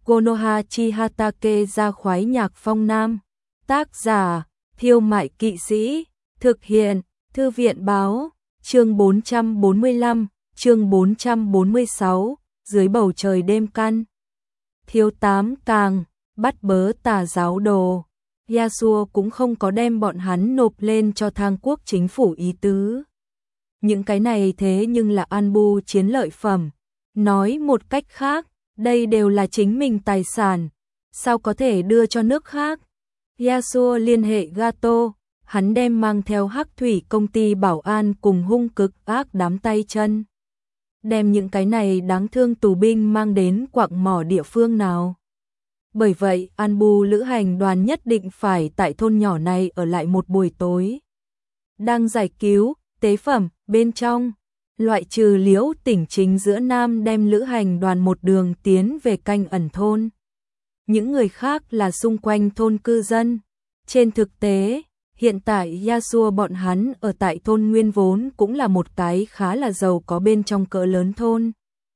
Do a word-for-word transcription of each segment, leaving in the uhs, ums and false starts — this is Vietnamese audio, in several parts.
Konoha Chihatake ra khoái nhạc phong nam. Tác giả, Thiêu Mại Kỵ Sĩ. Thực hiện, Thư viện Báo. Chương bốn trăm bốn mươi lăm, chương bốn trăm bốn mươi sáu, dưới bầu trời đêm căn. Thiếu tám càng, bắt bớ tà giáo đồ. Yasuo cũng không có đem bọn hắn nộp lên cho thang quốc chính phủ ý tứ. Những cái này thế nhưng là Anbu chiến lợi phẩm. Nói một cách khác, đây đều là chính mình tài sản, sao có thể đưa cho nước khác. Yasuo liên hệ Gato, hắn đem mang theo Hắc Thủy công ty bảo an cùng hung cực ác đám tay chân. Đem những cái này đáng thương tù binh mang đến quặng mỏ địa phương nào. Bởi vậy, Anbu lữ hành đoàn nhất định phải tại thôn nhỏ này ở lại một buổi tối. Đang giải cứu, tế phẩm, bên trong, loại trừ Liễu Tỉnh chính giữa Nam đem lữ hành đoàn một đường tiến về canh ẩn thôn. Những người khác là xung quanh thôn cư dân. Trên thực tế, hiện tại Yasuo bọn hắn ở tại thôn nguyên vốn cũng là một cái khá là giàu có bên trong cỡ lớn thôn.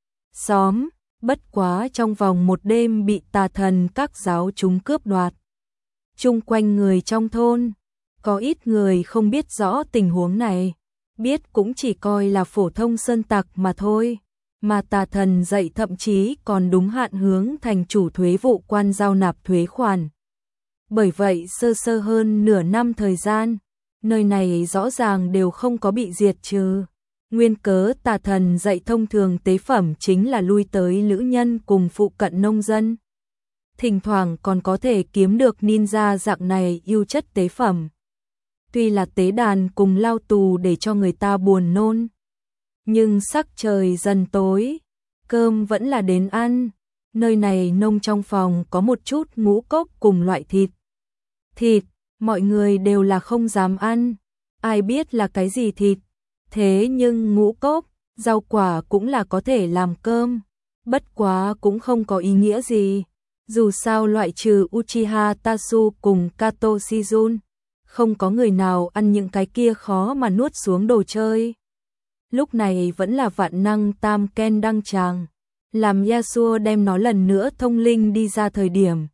Xóm, bất quá trong vòng một đêm bị tà thần các giáo chúng cướp đoạt. Chung quanh người trong thôn, có ít người không biết rõ tình huống này, biết cũng chỉ coi là phổ thông sơn tặc mà thôi. Mà tà thần dạy thậm chí còn đúng hạn hướng thành chủ thuế vụ quan giao nạp thuế khoản. Bởi vậy sơ sơ hơn nửa năm thời gian, nơi này rõ ràng đều không có bị diệt trừ. Nguyên cớ tà thần dạy thông thường tế phẩm chính là lui tới lữ nhân cùng phụ cận nông dân. Thỉnh thoảng còn có thể kiếm được ninja dạng này yêu chất tế phẩm. Tuy là tế đàn cùng lao tù để cho người ta buồn nôn. Nhưng sắc trời dần tối, cơm vẫn là đến ăn. Nơi này nông trong phòng có một chút ngũ cốc cùng loại thịt. Thịt, mọi người đều là không dám ăn. Ai biết là cái gì thịt. Thế nhưng ngũ cốc, rau quả cũng là có thể làm cơm. Bất quá cũng không có ý nghĩa gì. Dù sao loại trừ Uchiha Tatsu cùng Kato Shizun, không có người nào ăn những cái kia khó mà nuốt xuống đồ chơi. Lúc này vẫn là vạn năng tam ken đăng tràng, làm Yasuo đem nó lần nữa thông linh đi ra thời điểm.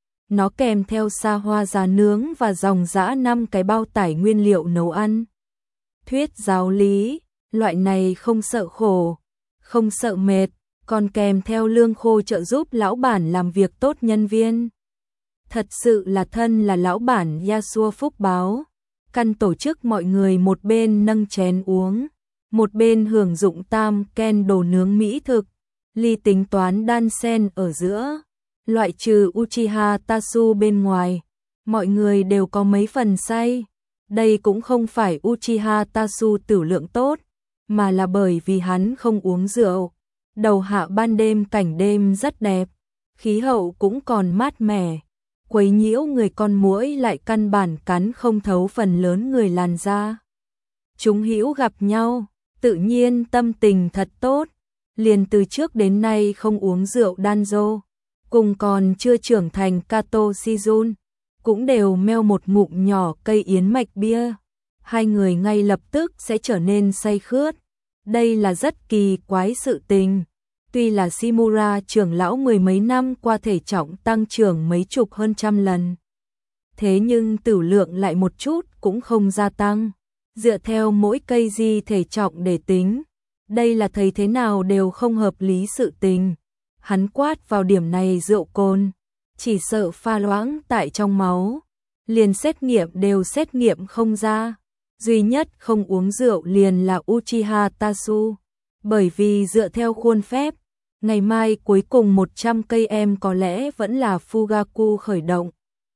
Nó kèm theo sa hoa giá nướng và dòng dã năm cái bao tải nguyên liệu nấu ăn. Thuyết giáo lý, loại này không sợ khổ, không sợ mệt, còn kèm theo lương khô trợ giúp lão bản làm việc tốt nhân viên. Thật sự là thân là lão bản Yasuo phúc báo. Căn tổ chức mọi người một bên nâng chén uống, một bên hưởng dụng tam ken đồ nướng mỹ thực, ly tính toán đan sen ở giữa. Loại trừ Uchiha Tatsu bên ngoài, mọi người đều có mấy phần say. Đây cũng không phải Uchiha Tatsu tử lượng tốt, mà là bởi vì hắn không uống rượu. Đầu hạ ban đêm cảnh đêm rất đẹp, khí hậu cũng còn mát mẻ. Quấy nhiễu người con muỗi lại căn bản cắn không thấu phần lớn người làn da. Chúng hữu gặp nhau, tự nhiên tâm tình thật tốt, liền từ trước đến nay không uống rượu Danzo, cùng còn chưa trưởng thành Kato Shizun, cũng đều meo một ngụm nhỏ cây yến mạch bia. Hai người ngay lập tức sẽ trở nên say khướt. Đây là rất kỳ quái sự tình. Tuy là Shimura trưởng lão mười mấy năm qua thể trọng tăng trưởng mấy chục hơn trăm lần. Thế nhưng tử lượng lại một chút cũng không gia tăng. Dựa theo mỗi cây di thể trọng để tính, đây là thấy thế nào đều không hợp lý sự tình. Hắn quát vào điểm này rượu cồn, chỉ sợ pha loãng tại trong máu. Liền xét nghiệm đều xét nghiệm không ra. Duy nhất không uống rượu liền là Uchiha Tatsu. Bởi vì dựa theo khuôn phép, ngày mai cuối cùng một trăm cây em có lẽ vẫn là Fugaku khởi động.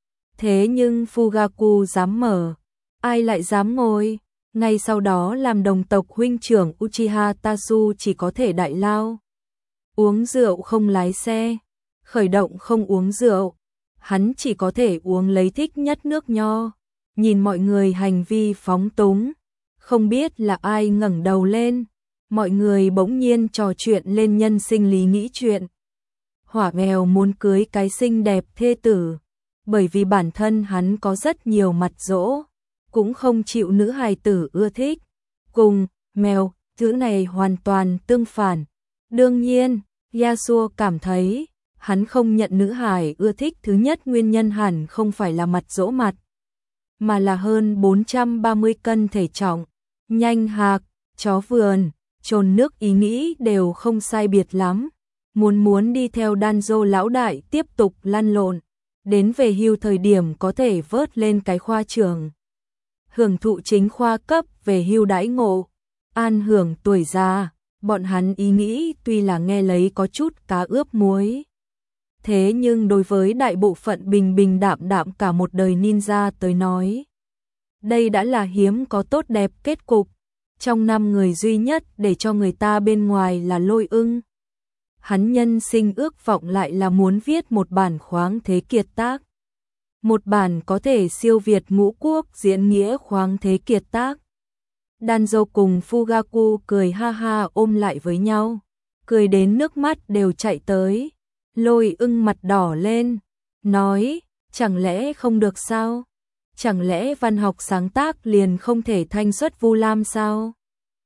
Thế nhưng Fugaku dám mở, ai lại dám ngồi? Ngay sau đó làm đồng tộc huynh trưởng Uchiha Tatsu chỉ có thể đại lao. Uống rượu không lái xe, khởi động không uống rượu. Hắn chỉ có thể uống lấy thích nhất nước nho. Nhìn mọi người hành vi phóng túng, không biết là ai ngẩng đầu lên. Mọi người bỗng nhiên trò chuyện lên nhân sinh lý nghĩ chuyện. Hỏa mèo muốn cưới cái xinh đẹp thê tử, bởi vì bản thân hắn có rất nhiều mặt dỗ, cũng không chịu nữ hài tử ưa thích. Cùng mèo, thứ này hoàn toàn tương phản. Đương nhiên, Yasuo cảm thấy Hắn không nhận nữ hài ưa thích thứ nhất nguyên nhân hẳn không phải là mặt dỗ mặt, mà là hơn bốn trăm ba mươi cân thể trọng, nhanh hạc, chó vườn, trồn nước ý nghĩ đều không sai biệt lắm. Muốn muốn đi theo Danzo lão đại tiếp tục lăn lộn, đến về hưu thời điểm có thể vớt lên cái khoa trưởng. Hưởng thụ chính khoa cấp về hưu đãi ngộ, an hưởng tuổi già, bọn hắn ý nghĩ tuy là nghe lấy có chút cá ướp muối. Thế nhưng đối với đại bộ phận bình bình đạm đạm cả một đời ninja tới nói, đây đã là hiếm có tốt đẹp kết cục. Trong năm người duy nhất để cho người ta bên ngoài là Lôi Ưng. Hắn nhân sinh ước vọng lại là muốn viết một bản khoáng thế kiệt tác. Một bản có thể siêu việt ngũ quốc diễn nghĩa khoáng thế kiệt tác. Danzo cùng Fugaku cười ha ha ôm lại với nhau, cười đến nước mắt đều chạy tới. Lôi Ưng mặt đỏ lên, nói, chẳng lẽ không được sao? Chẳng lẽ văn học sáng tác liền không thể thanh xuất Vu Lam sao?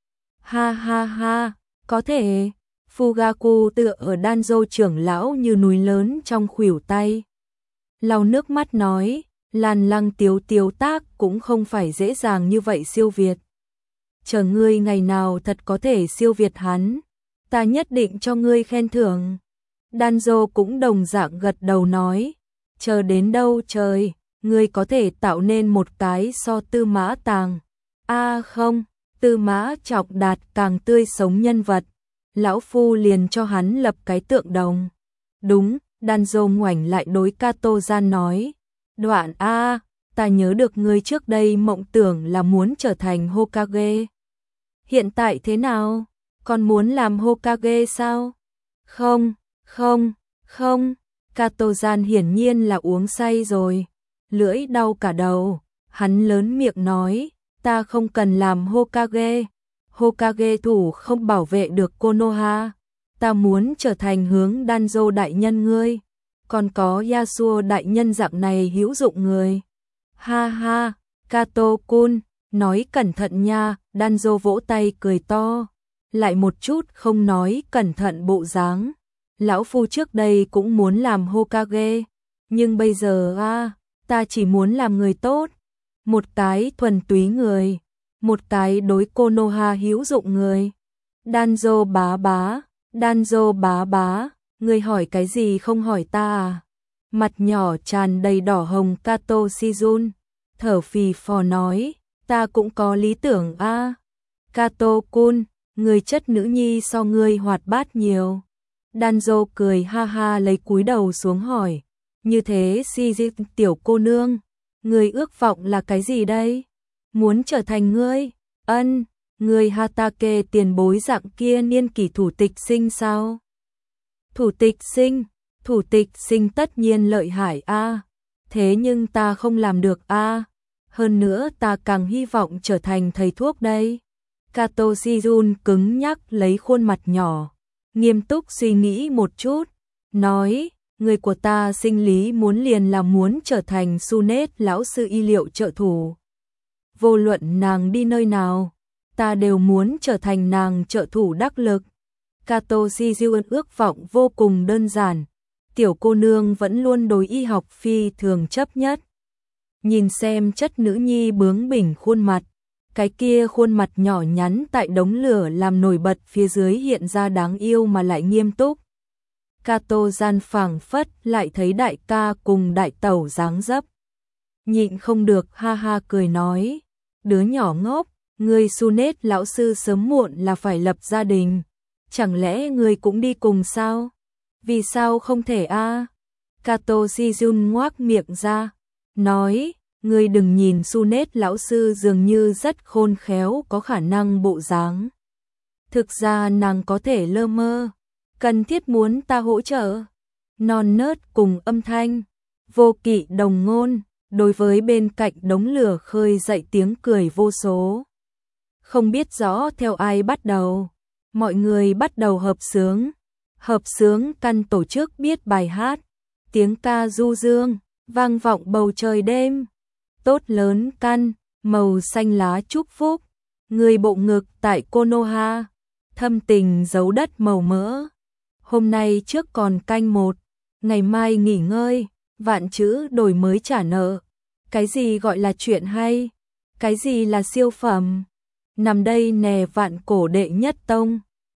Ha ha ha, có thể. Fugaku tựa ở Danzo trưởng lão như núi lớn trong khuỷu tay. Lau nước mắt nói, Lan Lăng Tiếu Tiếu tác cũng không phải dễ dàng như vậy siêu việt. Chờ ngươi ngày nào thật có thể siêu việt hắn, ta nhất định cho ngươi khen thưởng. Danzo cũng đồng dạng gật đầu nói, chờ đến đâu trời, ngươi có thể tạo nên một cái so Tư Mã Tàng. A à không, Tư Mã Trọng Đạt càng tươi sống nhân vật. Lão Phu liền cho hắn lập cái tượng đồng. Đúng, Danzo ngoảnh lại đối Kato Gian nói. Đoạn A, ta nhớ được ngươi trước đây mộng tưởng là muốn trở thành Hokage. Hiện tại thế nào? Còn muốn làm Hokage sao? Không, không, không. Kato Gian hiển nhiên là uống say rồi. Lưỡi đau cả đầu. Hắn lớn miệng nói, ta không cần làm Hokage. Hokage thủ không bảo vệ được Konoha. Ta muốn trở thành hướng Danzo đại nhân ngươi. Còn có Yasuo đại nhân dạng này hữu dụng người. Ha ha, Kato-kun, nói cẩn thận nha. Danzo vỗ tay cười to. Lại một chút không nói cẩn thận bộ dáng. Lão Phu trước đây cũng muốn làm Hokage. Nhưng bây giờ a, ta chỉ muốn làm người tốt. Một cái thuần túy người. Một cái đối Konoha hữu dụng người. Danzo bá bá, Danzo bá bá, người hỏi cái gì không hỏi ta à? Mặt nhỏ tràn đầy đỏ hồng Kato Shizun, thở phì phò nói, ta cũng có lý tưởng a. À. Kato-kun, người chất nữ nhi so ngươi hoạt bát nhiều. Danzo cười ha ha lấy cúi đầu xuống hỏi, như thế Shizun tiểu cô nương, người ước vọng là cái gì đây? Muốn trở thành ngươi? Ân, người Hatake tiền bối dạng kia niên kỷ thủ tịch sinh sao? Thủ tịch sinh, thủ tịch sinh tất nhiên lợi hại a. Thế nhưng ta không làm được a. Hơn nữa ta càng hy vọng trở thành thầy thuốc đây. Kato Shizun cứng nhắc lấy khuôn mặt nhỏ, nghiêm túc suy nghĩ một chút, nói, người của ta sinh lý muốn liền là muốn trở thành Sunet lão sư y liệu trợ thủ. Vô luận nàng đi nơi nào, ta đều muốn trở thành nàng trợ thủ đắc lực. Kato Shizun ước vọng vô cùng đơn giản, tiểu cô nương vẫn luôn đối y học phi thường chấp nhất. Nhìn xem chất nữ nhi bướng bỉnh khuôn mặt, cái kia khuôn mặt nhỏ nhắn tại đống lửa làm nổi bật phía dưới hiện ra đáng yêu mà lại nghiêm túc. Kato gian phảng phất lại thấy đại ca cùng đại tẩu dáng dấp. Nhịn không được ha ha cười nói, đứa nhỏ ngốc, ngươi Sunet lão sư sớm muộn là phải lập gia đình, chẳng lẽ ngươi cũng đi cùng sao? Vì sao không thể a? À? Kato Shizun ngoác miệng ra, nói, ngươi đừng nhìn Sunet lão sư dường như rất khôn khéo có khả năng bộ dáng. Thực ra nàng có thể lơ mơ, cần thiết muốn ta hỗ trợ. Non nớt cùng âm thanh, vô kỵ đồng ngôn, đối với bên cạnh đống lửa khơi dậy tiếng cười vô số. Không biết rõ theo ai bắt đầu, mọi người bắt đầu hợp xướng. Hợp xướng căn tổ chức biết bài hát, tiếng ca du dương, vang vọng bầu trời đêm. Tốt lớn căn, màu xanh lá chúc phúc, người bộ ngực tại Konoha, thâm tình dấu đất màu mỡ. Hôm nay trước còn canh một, ngày mai nghỉ ngơi, vạn chữ đổi mới trả nợ. Cái gì gọi là chuyện hay? Cái gì là siêu phẩm? Nằm đây nè vạn cổ đệ nhất tông.